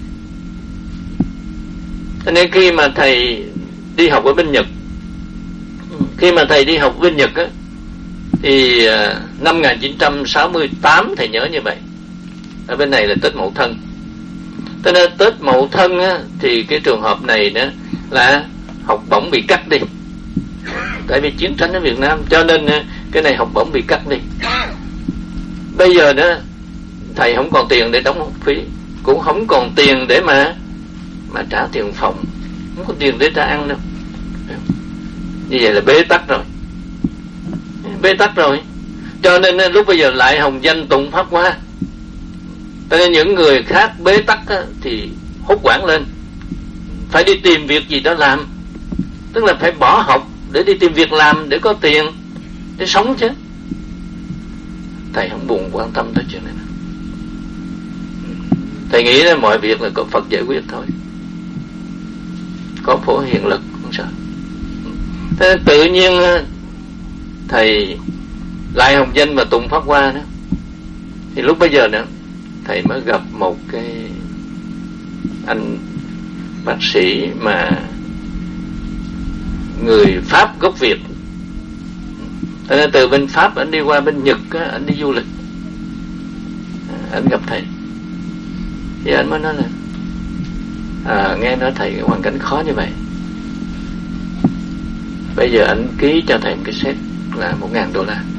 Cho nên khi mà thầy đi học ở bên Nhật, khi mà thầy đi học bên Nhật á, thì năm một nghìn chín trăm sáu mươi tám thầy nhớ như vậy. Ở bên này là Tết Mậu Thân. Cho nên Tết Mậu Thân á, thì cái trường hợp này nữa là học bổng bị cắt đi. Tại vì chiến tranh ở Việt Nam, cho nên cái này học bổng bị cắt đi. Bây giờ đó thầy không còn tiền để đóng học phí, cũng không còn tiền để mà mà trả tiền phòng, không có tiền để trả ăn đâu. Như vậy là bế tắc rồi, bế tắc rồi. Cho nên lúc bây giờ lại hồng danh tụng pháp hoa. Cho nên những người khác bế tắc á, thì hốt hoảng lên, phải đi tìm việc gì đó làm, tức là phải bỏ học để đi tìm việc làm để có tiền để sống chứ. Thầy không buồn quan tâm tới chuyện này. Thầy nghĩ là mọi việc là có Phật giải quyết thôi, có Phổ Hiền lực không sao. Thế nên tự nhiên thầy lại hồng danh và tụng pháp hoa đó, thì lúc bây giờ nữa thầy mới gặp một cái anh bác sĩ mà người Pháp gốc Việt. Thế nên từ bên Pháp anh đi qua bên Nhật á, anh đi du lịch, anh gặp thầy thì anh mới nói là à, nghe nói thầy cái hoàn cảnh khó như vậy, bây giờ anh ký cho thầy một cái séc là một ngàn đô la,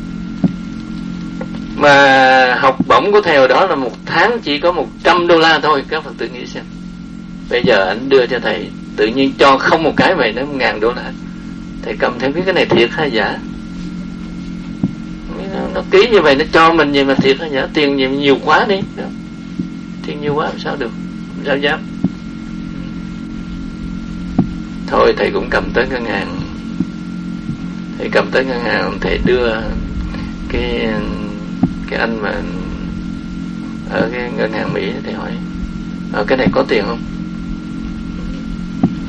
mà học bổng của thầy hồi đó là một tháng chỉ có một trăm đô la thôi. Các Phật tử nghĩ xem, bây giờ anh đưa cho thầy, tự nhiên cho không một cái vậy, nó một ngàn đô la. Thầy cầm thấy biết cái này thiệt hay giả? Nó, nó ký như vậy, nó cho mình vậy mà thiệt hay giả? Tiền gì nhiều quá đi, tiền nhiều quá sao được, sao dám. Thôi thầy cũng cầm tới ngân hàng, thầy cầm tới ngân hàng, thầy đưa cái cái anh mà ở cái ngân hàng Mỹ, thầy hỏi ở cái này có tiền không?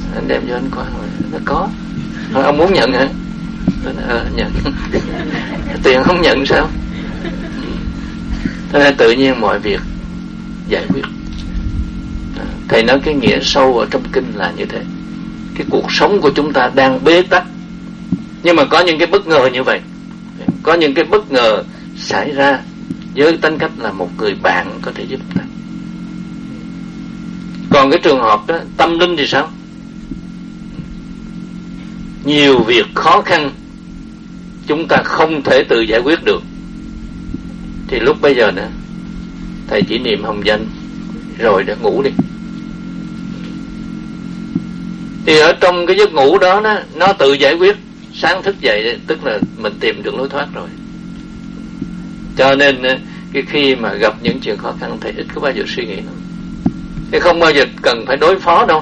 Anh đem cho anh coi. Nó có. Nói, ông muốn nhận hả? Tôi nói, ờ, nhận. Tiền không nhận sao? Thế nên tự nhiên mọi việc giải quyết. Thầy nói cái nghĩa sâu ở trong kinh là như thế. Cái cuộc sống của chúng ta đang bế tắc, nhưng mà có những cái bất ngờ như vậy. Có những cái bất ngờ xảy ra với tính cách là một người bạn có thể giúp ta. Còn cái trường hợp đó, tâm linh thì sao? Nhiều việc khó khăn chúng ta không thể tự giải quyết được, thì lúc bây giờ nữa thầy chỉ niệm hồng danh rồi đã ngủ đi. Thì ở trong cái giấc ngủ đó, đó nó tự giải quyết. Sáng thức dậy tức là mình tìm được lối thoát rồi. Cho nên cái khi mà gặp những chuyện khó khăn, thầy ít có bao giờ suy nghĩ đâu. Thế không bao giờ cần phải đối phó đâu.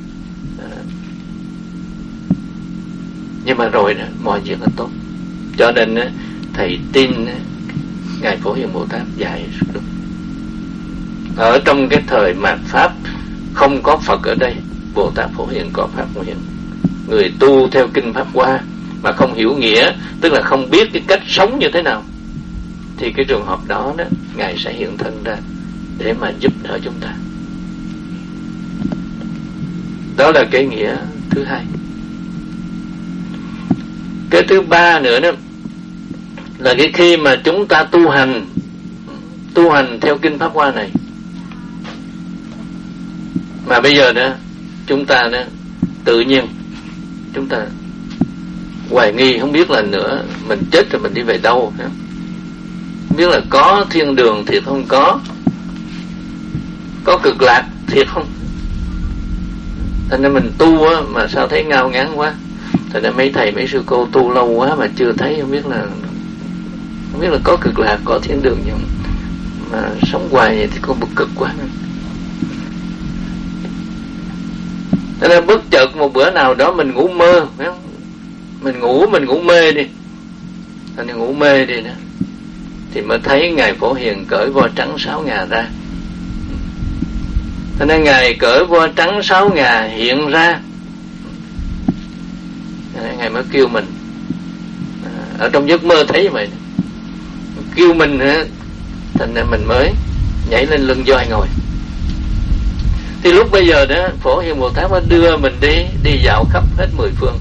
Nhưng mà rồi mọi chuyện là tốt. Cho nên thầy tin Ngài Phổ Hiền Bồ Tát dạy đúng. Ở trong cái thời mạt Pháp không có Phật ở đây, Bồ Tát Phổ Hiền có Pháp nguyện. Người tu theo kinh Pháp Hoa mà không hiểu nghĩa, tức là không biết cái cách sống như thế nào, thì cái trường hợp đó, đó Ngài sẽ hiện thân ra để mà giúp đỡ chúng ta. Đó là cái nghĩa thứ hai. Cái thứ ba nữa đó là cái khi mà chúng ta tu hành tu hành theo kinh Pháp Hoa này, mà bây giờ đó chúng ta đó tự nhiên chúng ta hoài nghi, không biết là nữa mình chết rồi mình đi về đâu, không biết là có thiên đường thiệt không, có có cực lạc thiệt không. Thành ra mình tu á mà sao thấy ngao ngán quá. Thành ra mấy thầy mấy sư cô tu lâu quá mà chưa thấy, không biết là không biết là có cực lạc, có thiên đường gì không. Mà sống hoài vậy thì có bực cực quá. Thành ra bất chợt một bữa nào đó mình ngủ mơ, phải không? Mình ngủ mình ngủ mê đi, thành ra ngủ mê đi đó, thì mới thấy Ngài Phổ Hiền cởi voa trắng sáu ngà ra. Thành ra Ngài cởi voa trắng sáu ngà hiện ra, Ngài mới kêu mình. Ở trong giấc mơ thấy vậy, kêu mình, thành ra mình mới nhảy lên lưng voi ngồi. Thì lúc bây giờ đó Phổ Hiền Bồ Tát mới đưa mình đi đi dạo khắp hết mười phương.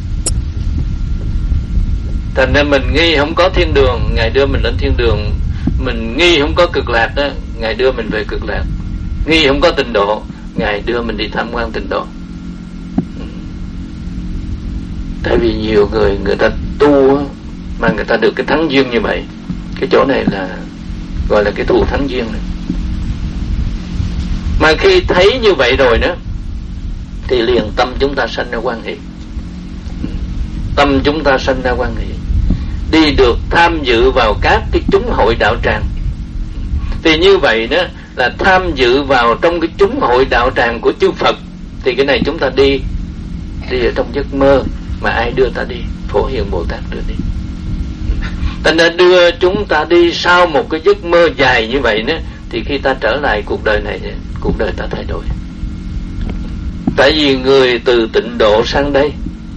Thành ra mình nghi không có thiên đường, Ngài đưa mình lên thiên đường. Mình nghi không có cực lạc đó, Ngài đưa mình về cực lạc. Nghi không có tịnh độ, Ngài đưa mình đi tham quan tịnh độ. Tại vì nhiều người người ta tu mà người ta được cái thắng duyên như vậy. Cái chỗ này là gọi là cái thù thắng duyên này. Mà khi thấy như vậy rồi đó thì liền tâm chúng ta sanh ra quan hệ. Tâm chúng ta sanh ra quan hệ, đi được tham dự vào các cái chúng hội đạo tràng. Thì như vậy đó là tham dự vào trong cái chúng hội đạo tràng của chư Phật. Thì cái này chúng ta đi đi ở trong giấc mơ, mà ai đưa ta đi? Phổ Hiền Bồ Tát đưa đi. Thành ra đưa chúng ta đi sau một cái giấc mơ dài như vậy đó, thì khi ta trở lại cuộc đời này, cuộc đời ta thay đổi. Tại vì người từ tịnh độ sang đây,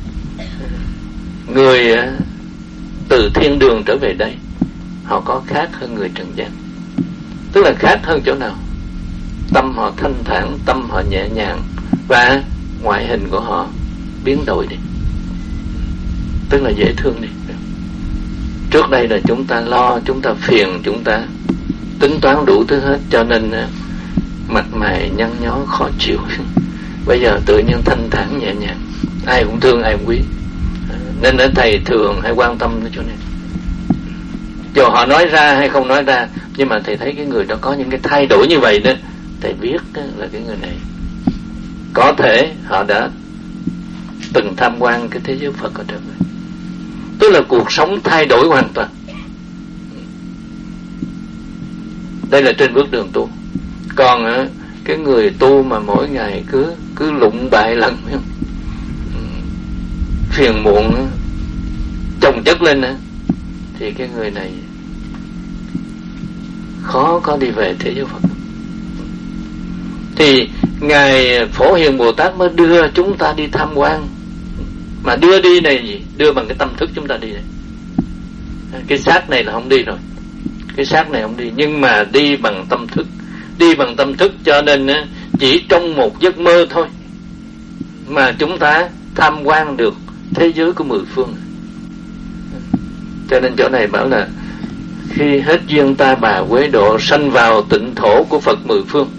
người từ thiên đường trở về đây, họ có khác hơn người trần gian. Tức là khác hơn chỗ nào? Tâm họ thanh thản, tâm họ nhẹ nhàng, và ngoại hình của họ biến đổi đi, tức là dễ thương đi. Trước đây là chúng ta lo, chúng ta phiền, chúng ta tính toán đủ thứ hết, cho nên mặt mày nhăn nhó khó chịu. Bây giờ tự nhiên thanh thản nhẹ nhàng, ai cũng thương, ai cũng quý. Nên ở thầy thường hay quan tâm đến chỗ này, dù họ nói ra hay không nói ra, nhưng mà thầy thấy cái người đó có những cái thay đổi như vậy đó, thầy biết đó là cái người này có thể họ đã từng tham quan cái thế giới Phật ở trở về. Tức là cuộc sống thay đổi hoàn toàn. Đây là trên bước đường tu. Còn cái người tu mà mỗi ngày cứ cứ lụng bại lần, phiền muộn chồng chất lên, thì cái người này khó có đi về thế giới Phật. Thì Ngài Phổ Hiền Bồ Tát mới đưa chúng ta đi tham quan. Mà đưa đi này gì? Đưa bằng cái tâm thức chúng ta đi này. Cái xác này là không đi rồi, cái xác này không đi, nhưng mà đi bằng tâm thức. Đi bằng tâm thức cho nên chỉ trong một giấc mơ thôi mà chúng ta tham quan được thế giới của mười phương. Cho nên chỗ này bảo là khi hết duyên ta bà quế độ, sanh vào tịnh thổ của Phật mười phương.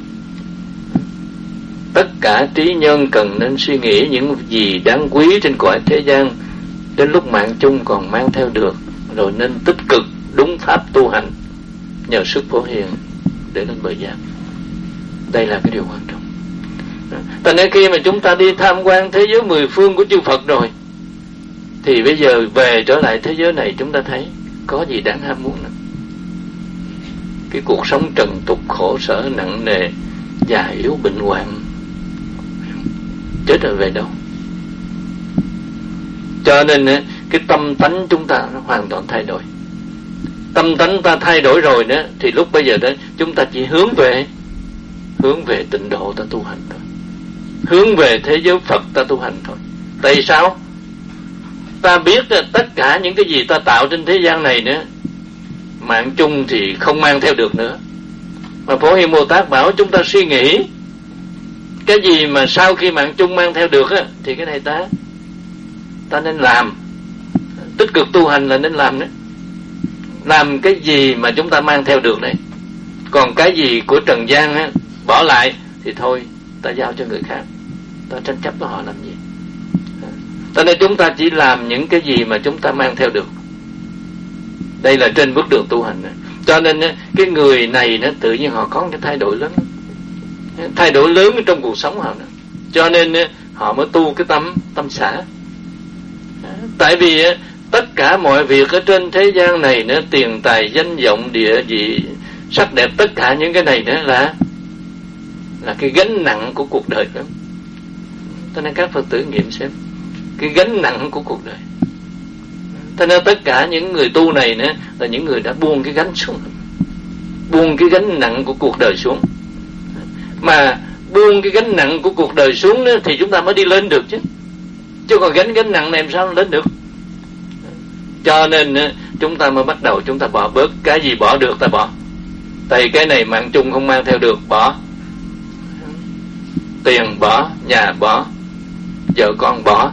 Tất cả trí nhân cần nên suy nghĩ những gì đáng quý trên cõi thế gian, đến lúc mạng chung còn mang theo được, rồi nên tích cực đúng pháp tu hành, nhờ sức Phổ Hiền để lên bờ giác. Đây là cái điều quan trọng. Tại nên khi mà chúng ta đi tham quan thế giới mười phương của chư Phật rồi, thì bây giờ về trở lại thế giới này, chúng ta thấy có gì đáng ham muốn nữa. Cái cuộc sống trần tục khổ sở nặng nề, già yếu bệnh hoạn, chết rồi về đâu. Cho nên cái tâm tánh chúng ta nó hoàn toàn thay đổi. Tâm tánh ta thay đổi rồi đó, thì lúc bây giờ đó chúng ta chỉ hướng về hướng về tịnh độ ta tu hành thôi, hướng về thế giới Phật ta tu hành thôi. Tại sao? Ta biết tất cả những cái gì ta tạo trên thế gian này nữa, mạng chung thì không mang theo được nữa. Mà Phổ Hiền Bồ Tát bảo chúng ta suy nghĩ cái gì mà sau khi mạng chung mang theo được á, thì cái này ta ta nên làm. Tích cực tu hành là nên làm đấy. Làm cái gì mà chúng ta mang theo được đấy. Còn cái gì của trần gian á, bỏ lại thì thôi, ta giao cho người khác, ta tranh chấp với họ làm gì. Cho nên chúng ta chỉ làm những cái gì mà chúng ta mang theo được. Đây là trên bước đường tu hành. Cho nên cái người này nó tự nhiên họ có cái thay đổi lớn, thay đổi lớn trong cuộc sống họ. Cho nên họ mới tu cái tâm tâm xã. Tại vì tất cả mọi việc ở trên thế gian này nữa, tiền tài danh vọng địa vị sắc đẹp, tất cả những cái này nữa là là cái gánh nặng của cuộc đời đó. Cho nên các Phật tử nghiệm xem cái gánh nặng của cuộc đời. Cho nên tất cả những người tu này nữa là những người đã buông cái gánh xuống, buông cái gánh nặng của cuộc đời xuống. Mà buông cái gánh nặng của cuộc đời xuống nữa, thì chúng ta mới đi lên được chứ. Chứ còn gánh gánh nặng này làm sao lên được. Cho nên chúng ta mới bắt đầu chúng ta bỏ bớt. Cái gì bỏ được ta bỏ. Tại cái này mạng chung không mang theo được, bỏ. Tiền bỏ, nhà bỏ, vợ con bỏ.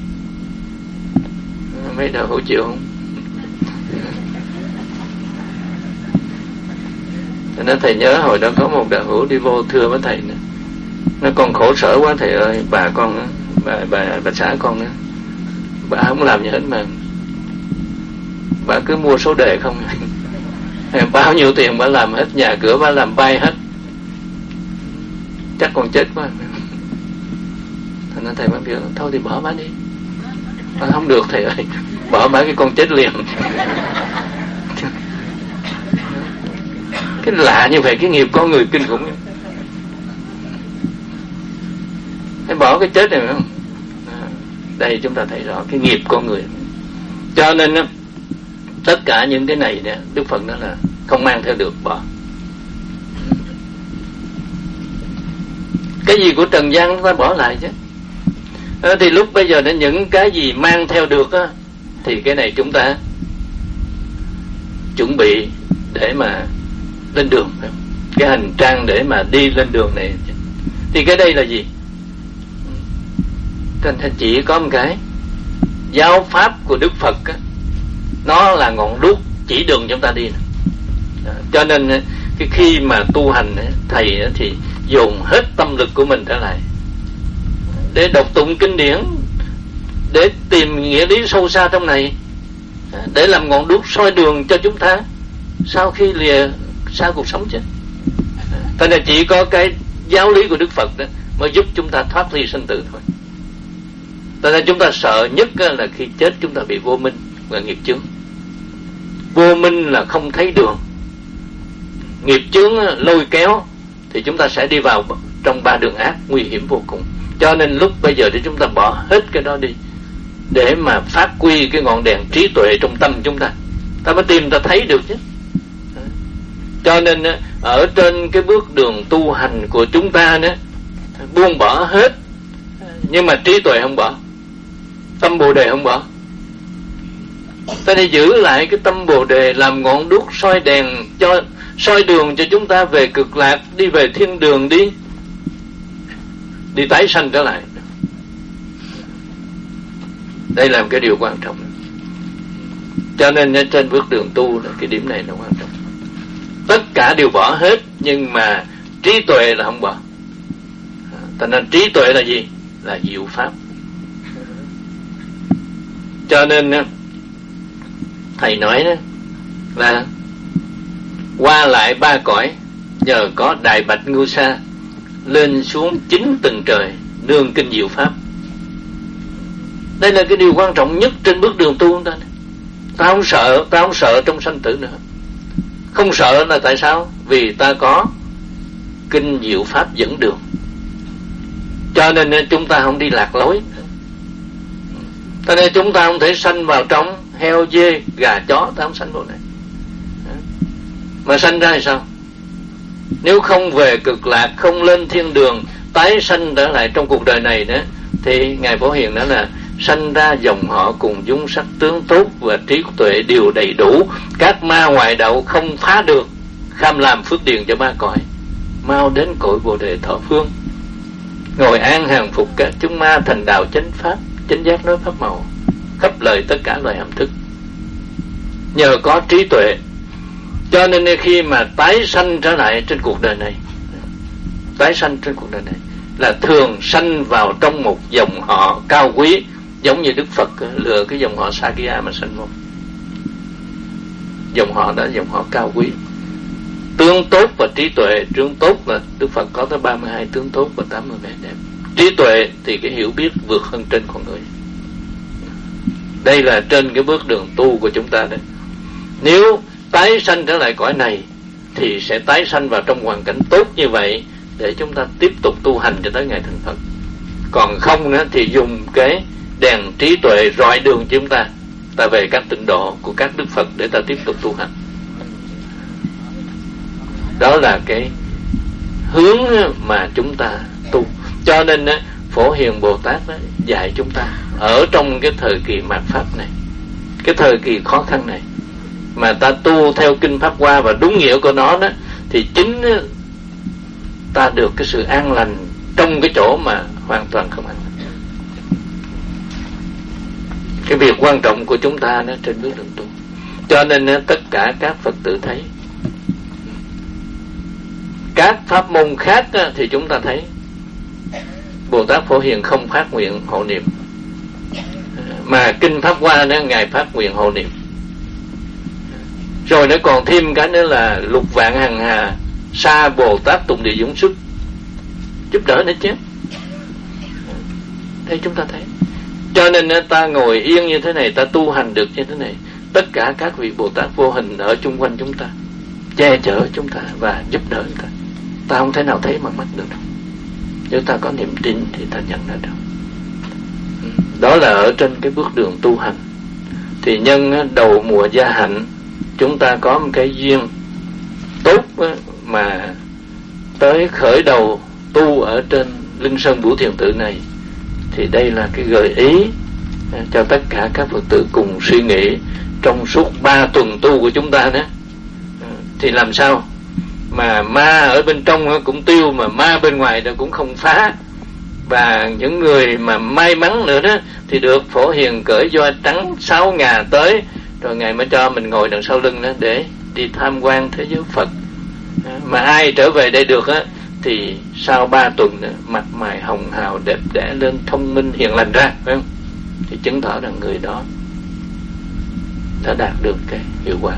Mấy đạo hữu chịu không? Nó thầy nhớ hồi đó có một đạo hữu đi vô thưa với thầy nữa. Nó còn khổ sở quá thầy ơi, bà con bà bà bà xã con nữa, bà không làm gì hết mà bà cứ mua số đề không. Bao nhiêu tiền bà làm hết, nhà cửa bà làm bay hết, chắc còn chết quá. Thành nên thầy mới kêu thôi thì bỏ bà đi. Bà không được thầy ơi, bỏ bà cái con chết liền. Cái lạ như vậy, cái nghiệp con người kinh khủng. Hãy bỏ cái chết này không? Đây chúng ta thấy rõ cái nghiệp con người. Cho nên tất cả những cái này nè, Đức Phật nói là không mang theo được, bỏ. Cái gì của trần gian chúng ta bỏ lại chứ. À, thì lúc bây giờ đến những cái gì mang theo được á, thì cái này chúng ta chuẩn bị để mà lên đường. Cái hành trang để mà đi lên đường này. Thì cái đây là gì? Thành chỉ có một cái giáo pháp của Đức Phật á, nó là ngọn đuốc chỉ đường chúng ta đi. À, cho nên cái khi mà tu hành thầy thì dồn hết tâm lực của mình trở lại để đọc tụng kinh điển, để tìm nghĩa lý sâu xa trong này, để làm ngọn đuốc soi đường cho chúng ta sau khi lìa xa cuộc sống chứ. Cho nên chỉ có cái giáo lý của Đức Phật đó mới giúp chúng ta thoát ly sinh tử thôi. Cho nên chúng ta sợ nhất là khi chết chúng ta bị vô minh và nghiệp chướng. Vô minh là không thấy đường, nghiệp chướng lôi kéo thì chúng ta sẽ đi vào trong ba đường ác nguy hiểm vô cùng. Cho nên lúc bây giờ để chúng ta bỏ hết cái đó đi, để mà phát huy cái ngọn đèn trí tuệ trong tâm chúng ta, ta mới tìm ta thấy được chứ. Cho nên ở trên cái bước đường tu hành của chúng ta nữa, buông bỏ hết, nhưng mà trí tuệ không bỏ, tâm Bồ Đề không bỏ. Ta nên giữ lại cái tâm Bồ Đề làm ngọn đuốc soi đèn cho soi đường cho chúng ta về cực lạc, đi về thiên đường, đi đi tái sanh trở lại. Đây là một cái điều quan trọng. Cho nên trên bước đường tu cái điểm này nó quan trọng. Tất cả đều bỏ hết, nhưng mà trí tuệ là không bỏ. Cho nên trí tuệ là gì? Là diệu pháp. Cho nên thầy nói đó là qua lại ba cõi nhờ có Đại Bạch Ngưu Sa, lên xuống chín tầng trời nương kinh diệu pháp. Đây là cái điều quan trọng nhất trên bước đường tu của ta. Ta không sợ, ta không sợ trong sanh tử nữa. Không sợ là tại sao? Vì ta có kinh diệu pháp dẫn đường. Cho nên chúng ta không đi lạc lối. Cho nên chúng ta không thể sanh vào trong heo, dê, gà, chó. Ta không sanh vào này. Mà sanh ra thì sao? Nếu không về cực lạc, không lên thiên đường, tái sanh trở lại trong cuộc đời này nữa, thì Ngài Phổ Hiền nói là sanh ra dòng họ cùng dung sắc tướng tốt và trí tuệ đều đầy đủ, các ma ngoại đạo không phá được, kham làm phước điền cho ba cõi, mau đến cội Bồ Đề thọ phương, ngồi an hàng phục các chúng ma, thành đạo chánh pháp, chánh giác nói pháp màu, khắp lời tất cả loài hàm thức. Nhờ có trí tuệ, cho nên khi mà tái sanh trở lại trên cuộc đời này, tái sanh trên cuộc đời này là thường sanh vào trong một dòng họ cao quý, giống như Đức Phật lựa cái dòng họ Sakya mà sanh vô. Dòng họ đó dòng họ cao quý, tướng tốt và trí tuệ. Tướng tốt là Đức Phật có tới ba mươi hai tướng tốt và tám mươi vẻ đẹp. Trí tuệ thì cái hiểu biết vượt hơn trên con người. Đây là trên cái bước đường tu của chúng ta đấy. Nếu tái sanh trở lại cõi này thì sẽ tái sanh vào trong hoàn cảnh tốt như vậy để chúng ta tiếp tục tu hành cho tới ngày thành Phật. Còn không nữa thì dùng cái đèn trí tuệ rọi đường cho chúng ta, ta về các tịnh độ của các Đức Phật để ta tiếp tục tu hành. Đó là cái hướng mà chúng ta tu. Cho nên Phổ Hiền Bồ Tát dạy chúng ta ở trong cái thời kỳ mạt pháp này, cái thời kỳ khó khăn này, mà ta tu theo kinh Pháp Hoa và đúng nghĩa của nó đó, thì chính ta được cái sự an lành trong cái chỗ mà hoàn toàn không an lành. Cái việc quan trọng của chúng ta đó trên bước đường tu. Cho nên tất cả các Phật tử thấy, các pháp môn khác thì chúng ta thấy Bồ Tát Phổ Hiền không phát nguyện hộ niệm, mà kinh Pháp Hoa đó Ngài phát nguyện hộ niệm. Rồi nó còn thêm cái nữa là lục vạn hằng hà sa Bồ Tát tụng địa dũng sức giúp đỡ nữa chứ. Đây chúng ta thấy. Cho nên ta ngồi yên như thế này, ta tu hành được như thế này, tất cả các vị Bồ Tát vô hình ở chung quanh chúng ta, che chở chúng ta và giúp đỡ chúng ta. Ta không thể nào thấy bằng mắt được đâu. Nếu ta có niềm tin thì ta nhận ra đâu. Đó là ở trên cái bước đường tu hành. Thì nhân đầu mùa gia hạnh, chúng ta có một cái duyên tốt mà tới khởi đầu tu ở trên Linh Sơn Bửu Thiền Tự này, thì đây là cái gợi ý cho tất cả các Phật tử cùng suy nghĩ trong suốt ba tuần tu của chúng ta đó. Thì làm sao mà ma ở bên trong cũng tiêu, mà ma bên ngoài đó cũng không phá. Và những người mà may mắn nữa đó thì được Phổ Hiền cởi voa trắng sáu ngà tới, rồi Ngài mới cho mình ngồi đằng sau lưng đó để đi tham quan thế giới Phật. Mà ai trở về đây được á thì sau ba tuần nữa, mặt mày hồng hào đẹp đẽ lên, thông minh hiền lành ra, phải không? Thì chứng tỏ rằng người đó đã đạt được cái hiệu quả.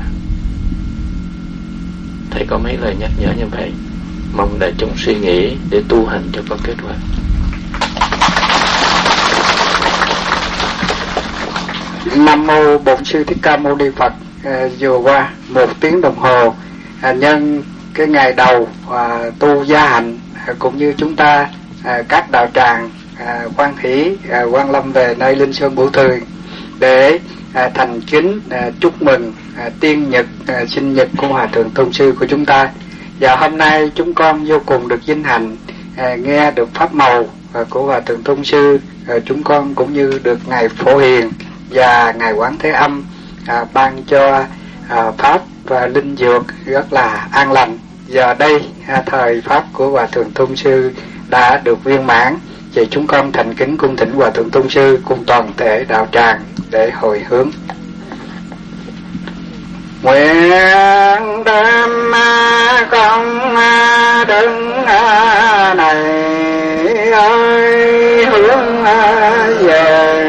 Thầy có mấy lời nhắc nhở như vậy, mong đại chúng suy nghĩ để tu hành cho có kết quả. Nam mô Bổn Sư Thích Ca Mâu Ni Phật. À, vừa qua một tiếng đồng hồ à, nhân cái ngày đầu à, tu gia hạnh, à, cũng như chúng ta à, các đạo tràng à, quan hỷ à, quan lâm về nơi Linh Sơn Bửu Thiền để à, thành kính à, chúc mừng à, tiên nhật à, sinh nhật của Hòa Thượng Tôn Sư của chúng ta. Và hôm nay chúng con vô cùng được vinh hạnh à, nghe được pháp màu à, của Hòa Thượng Tôn Sư, à, chúng con cũng như được Ngài Phổ Hiền và Ngài Quán Thế Âm à, ban cho à, pháp và linh dược rất là an lành. Giờ đây à, thời pháp của Hòa Thượng Tôn Sư đã được viên mãn, vậy chúng con thành kính cung thỉnh Hòa Thượng Tôn Sư cùng toàn thể đạo tràng để hồi hướng. Nguyện đem công đức này ơi hướng về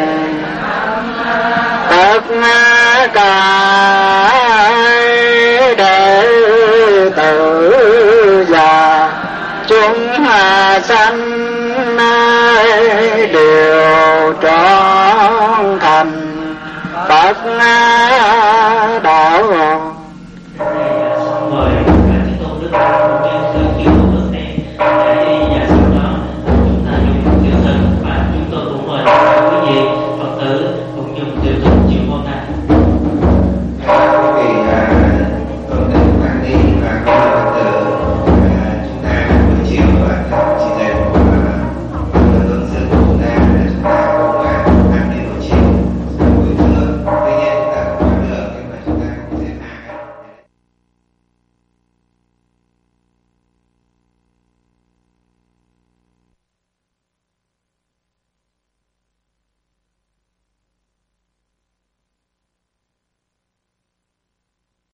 tất cả đệ tử và chúng sanh đều trọn thành Phật đạo. Mời các tôn đức